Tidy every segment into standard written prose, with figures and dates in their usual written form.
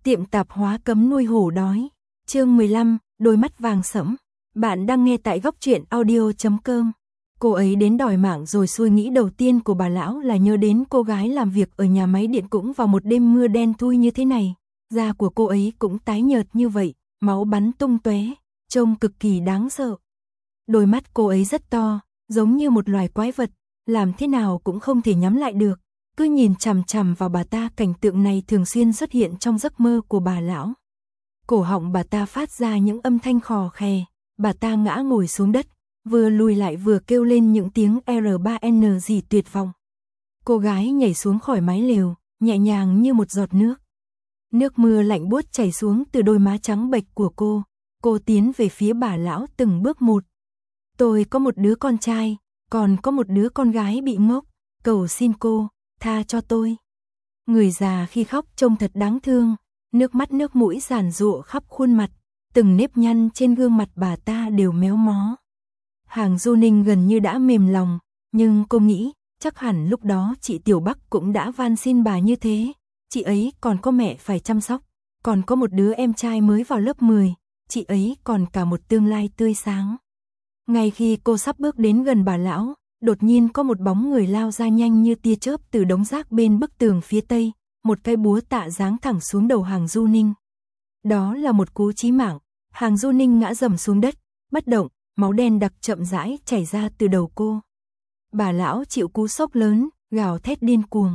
Tiệm tạp hóa cấm nuôi hổ đói. Chương 15, đôi mắt vàng sẫm. Bạn đang nghe tại góc truyện audio.com. Cô ấy đến đòi mạng rồi, suy nghĩ đầu tiên của bà lão là nhớ đến cô gái làm việc ở nhà máy điện cũng vào một đêm mưa đen thui như thế này. Da của cô ấy cũng tái nhợt như vậy, máu bắn tung tóe, trông cực kỳ đáng sợ. Đôi mắt cô ấy rất to, giống như một loài quái vật, làm thế nào cũng không thể nhắm lại được. Cứ nhìn chằm chằm vào bà ta, cảnh tượng này thường xuyên xuất hiện trong giấc mơ của bà lão. Cổ họng bà ta phát ra những âm thanh khò khè, bà ta ngã ngồi xuống đất, vừa lùi lại vừa kêu lên những tiếng R3N gì tuyệt vọng. Cô gái nhảy xuống khỏi mái lều, nhẹ nhàng như một giọt nước. Nước mưa lạnh buốt chảy xuống từ đôi má trắng bệch của cô tiến về phía bà lão từng bước một. Tôi có một đứa con trai, còn có một đứa con gái bị ngốc, cầu xin cô, tha cho tôi. Người già khi khóc trông thật đáng thương, nước mắt nước mũi giàn giụa khắp khuôn mặt, từng nếp nhăn trên gương mặt bà ta đều méo mó. Hàng Du Ninh gần như đã mềm lòng, nhưng cô nghĩ, chắc hẳn lúc đó chị Tiểu Bắc cũng đã van xin bà như thế. Chị ấy còn có mẹ phải chăm sóc, còn có một đứa em trai mới vào lớp 10, chị ấy còn cả một tương lai tươi sáng. Ngay khi cô sắp bước đến gần bà lão, đột nhiên có một bóng người lao ra nhanh như tia chớp từ đống rác bên bức tường phía tây, một cây búa tạ giáng thẳng xuống đầu Hàng Du Ninh. Đó là một cú chí mạng, Hàng Du Ninh ngã rầm xuống đất, bất động, máu đen đặc chậm rãi chảy ra từ đầu cô. Bà lão chịu cú sốc lớn, gào thét điên cuồng.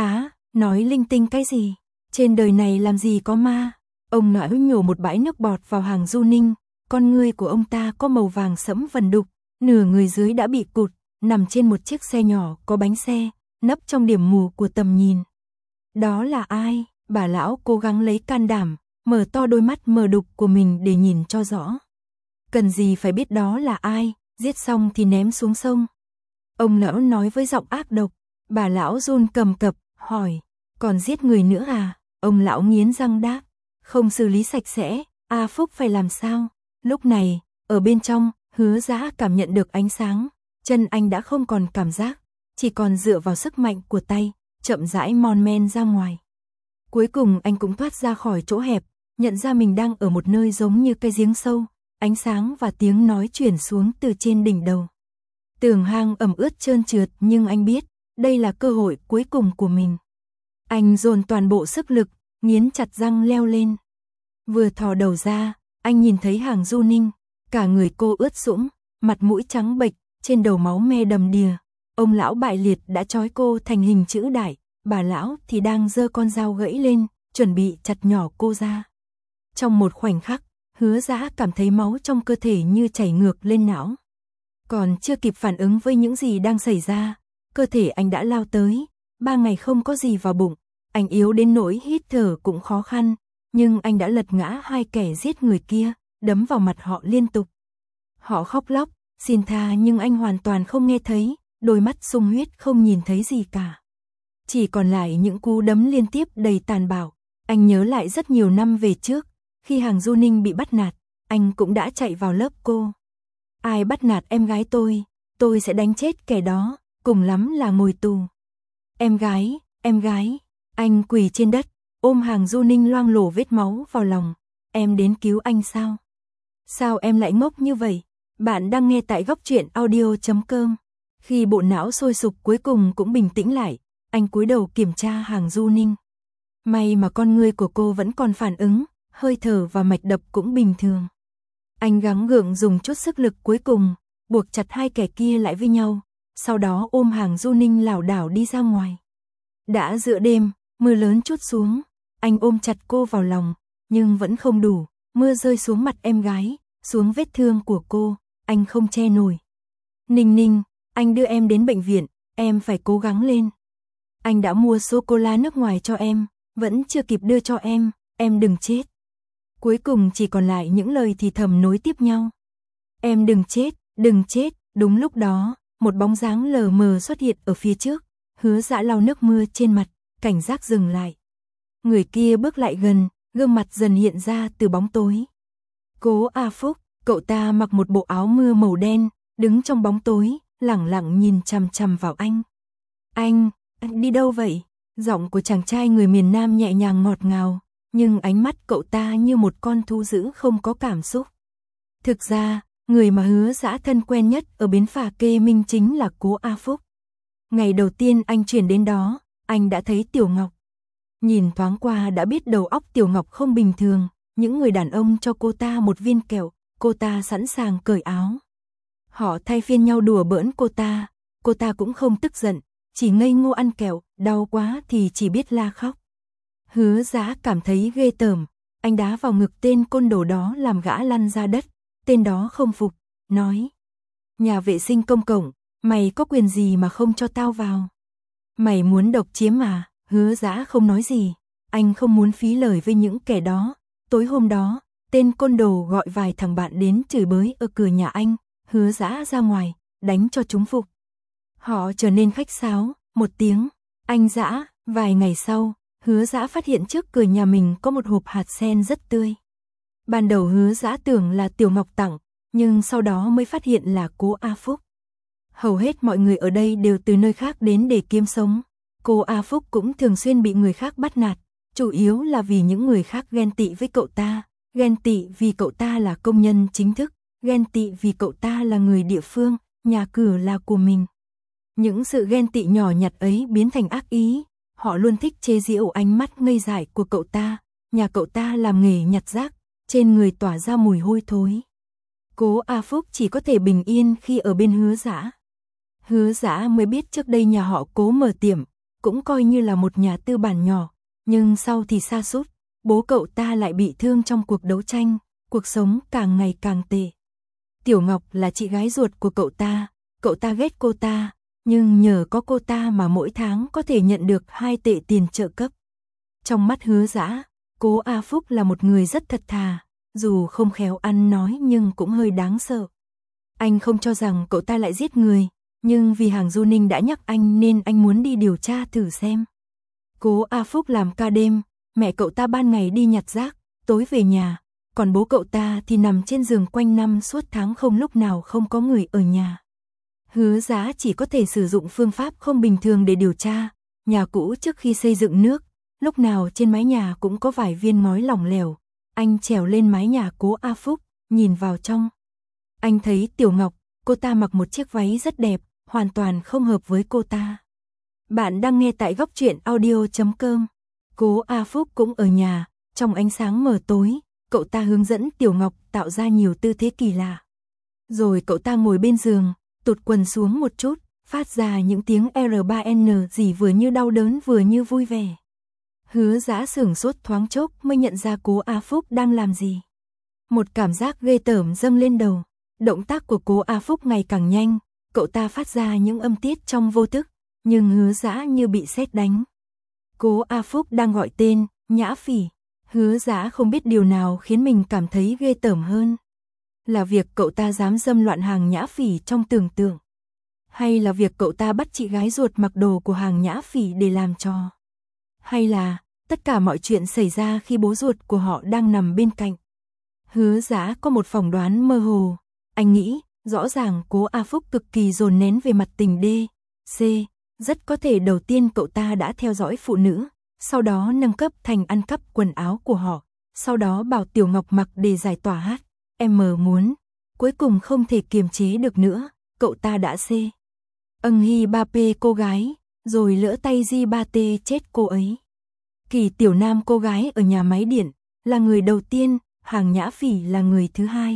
Nói linh tinh cái gì? Trên đời này làm gì có ma? Ông lão nhổ một bãi nước bọt vào Hàng Du Ninh, con ngươi của ông ta có màu vàng sẫm vần đục, nửa người dưới đã bị cụt, nằm trên một chiếc xe nhỏ có bánh xe, nấp trong điểm mù của tầm nhìn. Đó là ai? Bà lão cố gắng lấy can đảm, mở to đôi mắt mờ đục của mình để nhìn cho rõ. Cần gì phải biết đó là ai, giết xong thì ném xuống sông. Ông lão nói với giọng ác độc. Bà lão run cầm cập, hỏi, còn giết người nữa à? Ông lão nghiến răng đáp, không xử lý sạch sẽ, A Phúc phải làm sao? Lúc này, ở bên trong, Hứa Dã cảm nhận được ánh sáng, chân anh đã không còn cảm giác, chỉ còn dựa vào sức mạnh của tay, chậm rãi mon men ra ngoài. Cuối cùng anh cũng thoát ra khỏi chỗ hẹp, nhận ra mình đang ở một nơi giống như cái giếng sâu, ánh sáng và tiếng nói truyền xuống từ trên đỉnh đầu. Tường hang ẩm ướt trơn trượt, nhưng anh biết, đây là cơ hội cuối cùng của mình. Anh dồn toàn bộ sức lực, nghiến chặt răng leo lên. Vừa thò đầu ra, anh nhìn thấy Hàng Du Ninh, cả người cô ướt sũng, mặt mũi trắng bệch, trên đầu máu me đầm đìa. Ông lão bại liệt đã trói cô thành hình chữ đại, bà lão thì đang giơ con dao gãy lên, chuẩn bị chặt nhỏ cô ra. Trong một khoảnh khắc, Hứa Dã cảm thấy máu trong cơ thể như chảy ngược lên não. Còn chưa kịp phản ứng với những gì đang xảy ra, cơ thể anh đã lao tới. 3 ngày không có gì vào bụng, anh yếu đến nỗi hít thở cũng khó khăn, nhưng anh đã lật ngã hai kẻ giết người kia, đấm vào mặt họ liên tục. Họ khóc lóc, xin tha, nhưng anh hoàn toàn không nghe thấy, đôi mắt sung huyết không nhìn thấy gì cả. Chỉ còn lại những cú đấm liên tiếp đầy tàn bạo. Anh nhớ lại rất nhiều năm về trước, khi Hàng Du Ninh bị bắt nạt, anh cũng đã chạy vào lớp cô. Ai bắt nạt em gái tôi sẽ đánh chết kẻ đó, cùng lắm là ngồi tù. Em gái, anh quỳ trên đất, ôm Hàng Du Ninh loang lổ vết máu vào lòng. Em đến cứu anh sao? Sao em lại ngốc như vậy? Bạn đang nghe tại góc truyện audio.com. Khi bộ não sôi sục cuối cùng cũng bình tĩnh lại, anh cúi đầu kiểm tra Hàng Du Ninh. May mà con ngươi của cô vẫn còn phản ứng, hơi thở và mạch đập cũng bình thường. Anh gắng gượng dùng chút sức lực cuối cùng, buộc chặt hai kẻ kia lại với nhau, sau đó ôm Hàng Du Ninh lảo đảo đi ra ngoài. Đã giữa đêm, mưa lớn trút xuống, anh ôm chặt cô vào lòng, nhưng vẫn không đủ, mưa rơi xuống mặt em gái, xuống vết thương của cô, anh không che nổi. Ninh, anh đưa em đến bệnh viện, em phải cố gắng lên. Anh đã mua sô-cô-la nước ngoài cho em, vẫn chưa kịp đưa cho em đừng chết. Cuối cùng chỉ còn lại những lời thì thầm nối tiếp nhau. Em đừng chết, đúng lúc đó, một bóng dáng lờ mờ xuất hiện ở phía trước, Hứa Dã lau nước mưa trên mặt, cảnh giác dừng lại. Người kia bước lại gần, gương mặt dần hiện ra từ bóng tối. Cố A Phúc, cậu ta mặc một bộ áo mưa màu đen, đứng trong bóng tối, lẳng lặng nhìn chằm chằm vào anh. Anh đi đâu vậy? Giọng của chàng trai người miền Nam nhẹ nhàng ngọt ngào, nhưng ánh mắt cậu ta như một con thú dữ không có cảm xúc. Thực ra, người mà Hứa Dã thân quen nhất ở bến phà Kê Minh chính là Cố A Phúc. Ngày đầu tiên anh chuyển đến đó, anh đã thấy Tiểu Ngọc. Nhìn thoáng qua đã biết đầu óc Tiểu Ngọc không bình thường, những người đàn ông cho cô ta một viên kẹo, cô ta sẵn sàng cởi áo. Họ thay phiên nhau đùa bỡn cô ta cũng không tức giận, chỉ ngây ngô ăn kẹo, đau quá thì chỉ biết la khóc. Hứa Dã cảm thấy ghê tởm, anh đá vào ngực tên côn đồ đó làm gã lăn ra đất, tên đó không phục, nói: "Nhà vệ sinh công cộng, mày có quyền gì mà không cho tao vào? Mày muốn độc chiếm à?" Hứa Dã không nói gì, anh không muốn phí lời với những kẻ đó. Tối hôm đó, tên côn đồ gọi vài thằng bạn đến chửi bới ở cửa nhà anh, Hứa Dã ra ngoài, đánh cho chúng phục. Họ trở nên khách sáo, một tiếng, anh Dã. Vài ngày sau, Hứa Dã phát hiện trước cửa nhà mình có một hộp hạt sen rất tươi. Ban đầu Hứa Dã tưởng là Tiểu Ngọc tặng, nhưng sau đó mới phát hiện là Cố A Phúc. Hầu hết mọi người ở đây đều từ nơi khác đến để kiếm sống. Cô A Phúc cũng thường xuyên bị người khác bắt nạt, chủ yếu là vì những người khác ghen tị với cậu ta, ghen tị vì cậu ta là công nhân chính thức, ghen tị vì cậu ta là người địa phương, nhà cửa là của mình. Những sự ghen tị nhỏ nhặt ấy biến thành ác ý, họ luôn thích chế giễu ánh mắt ngây dại của cậu ta, nhà cậu ta làm nghề nhặt rác, trên người tỏa ra mùi hôi thối. Cố A Phúc chỉ có thể bình yên khi ở bên Hứa Dã. Hứa Dã mới biết trước đây nhà họ Cố mở tiệm, cũng coi như là một nhà tư bản nhỏ, nhưng sau thì sa sút, bố cậu ta lại bị thương trong cuộc đấu tranh, cuộc sống càng ngày càng tệ. Tiểu Ngọc là chị gái ruột của cậu ta ghét cô ta, nhưng nhờ có cô ta mà mỗi tháng có thể nhận được 2 tệ tiền trợ cấp. Trong mắt Hứa Dã, Cố A Phúc là một người rất thật thà, dù không khéo ăn nói nhưng cũng hơi đáng sợ. Anh không cho rằng cậu ta lại giết người, nhưng vì Hàng Du Ninh đã nhắc anh nên anh muốn đi điều tra thử xem. Cố A Phúc làm ca đêm, mẹ cậu ta ban ngày đi nhặt rác, tối về nhà, còn bố cậu ta thì nằm trên giường quanh năm suốt tháng không lúc nào không có người ở nhà. Hứa Dã chỉ có thể sử dụng phương pháp không bình thường để điều tra. Nhà cũ trước khi xây dựng nước, lúc nào trên mái nhà cũng có vài viên ngói lỏng lẻo. Anh trèo lên mái nhà Cố A Phúc, nhìn vào trong. Anh thấy Tiểu Ngọc, cô ta mặc một chiếc váy rất đẹp, hoàn toàn không hợp với cô ta. Bạn đang nghe tại Góc Truyện Audio.com. Cố A Phúc cũng ở nhà, trong ánh sáng mờ tối, cậu ta hướng dẫn Tiểu Ngọc tạo ra nhiều tư thế kỳ lạ. Rồi cậu ta ngồi bên giường, tụt quần xuống một chút, phát ra những tiếng R3N gì vừa như đau đớn vừa như vui vẻ. Hứa Dã sửng sốt thoáng chốc mới nhận ra Cố A Phúc đang làm gì. Một cảm giác ghê tởm dâng lên đầu, động tác của Cố A Phúc ngày càng nhanh, cậu ta phát ra những âm tiết trong vô thức, nhưng Hứa Dã như bị sét đánh. Cố A Phúc đang gọi tên, Nhã Phỉ. Hứa Dã không biết điều nào khiến mình cảm thấy ghê tởm hơn. Là việc cậu ta dám dâm loạn Hàng Nhã Phỉ trong tưởng tượng, hay là việc cậu ta bắt chị gái ruột mặc đồ của Hàng Nhã Phỉ để làm trò, hay là tất cả mọi chuyện xảy ra khi bố ruột của họ đang nằm bên cạnh. Hứa Dã có một phỏng đoán mơ hồ, anh nghĩ rõ ràng Cố A Phúc cực kỳ dồn nén về mặt tình D.C. Rất có thể đầu tiên cậu ta đã theo dõi phụ nữ, sau đó nâng cấp thành ăn cắp quần áo của họ, sau đó bảo Tiểu Ngọc mặc để giải tỏa hát. Em muốn, cuối cùng không thể kiềm chế được nữa, cậu ta đã âng hi ba p cô gái, rồi lỡ tay di ba t chết cô ấy. Kỳ Tiểu Nam cô gái ở nhà máy điện, là người đầu tiên, Hàng Nhã Phỉ là người thứ hai.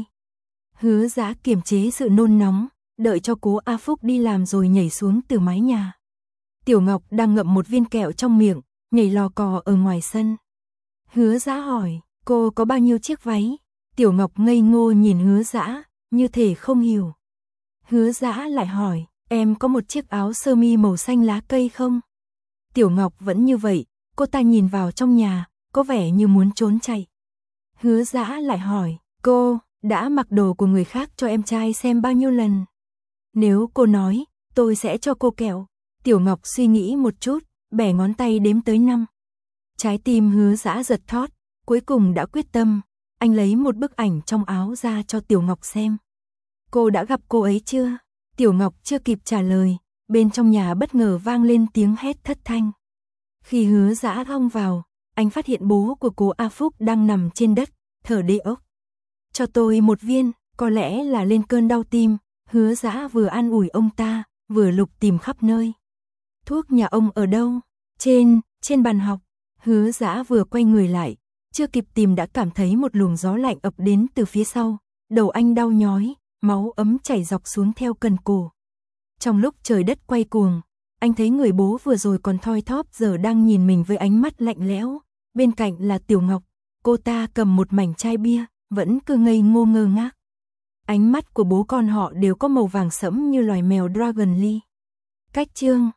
Hứa Dã kiềm chế sự nôn nóng, đợi cho Cố A Phúc đi làm rồi nhảy xuống từ mái nhà. Tiểu Ngọc đang ngậm một viên kẹo trong miệng, nhảy lò cò ở ngoài sân. Hứa Dã hỏi, cô có bao nhiêu chiếc váy? Tiểu Ngọc ngây ngô nhìn Hứa Dã, như thể không hiểu. Hứa Dã lại hỏi, em có một chiếc áo sơ mi màu xanh lá cây không? Tiểu Ngọc vẫn như vậy, cô ta nhìn vào trong nhà, có vẻ như muốn trốn chạy. Hứa Dã lại hỏi, cô đã mặc đồ của người khác cho em trai xem bao nhiêu lần? Nếu cô nói, tôi sẽ cho cô kẹo. Tiểu Ngọc suy nghĩ một chút, bẻ ngón tay đếm tới 5. Trái tim Hứa Dã giật thót, cuối cùng đã quyết tâm. Anh lấy một bức ảnh trong áo ra cho Tiểu Ngọc xem. Cô đã gặp cô ấy chưa? Tiểu Ngọc chưa kịp trả lời, bên trong nhà bất ngờ vang lên tiếng hét thất thanh. Khi Hứa Dã hong vào, anh phát hiện bố của cố A Phúc đang nằm trên đất, thở đê ốc. Cho tôi một viên, có lẽ là lên cơn đau tim, Hứa Dã vừa an ủi ông ta, vừa lục tìm khắp nơi. Thuốc nhà ông ở đâu? Trên bàn học. Hứa Dã vừa quay người lại, chưa kịp tìm đã cảm thấy một luồng gió lạnh ập đến từ phía sau, đầu anh đau nhói, máu ấm chảy dọc xuống theo cần cổ. Trong lúc trời đất quay cuồng, anh thấy người bố vừa rồi còn thoi thóp giờ đang nhìn mình với ánh mắt lạnh lẽo, bên cạnh là Tiểu Ngọc, cô ta cầm một mảnh chai bia, vẫn cứ ngây ngô ngơ ngác. Ánh mắt của bố con họ đều có màu vàng sẫm như loài mèo Dragon Lee. Cách chương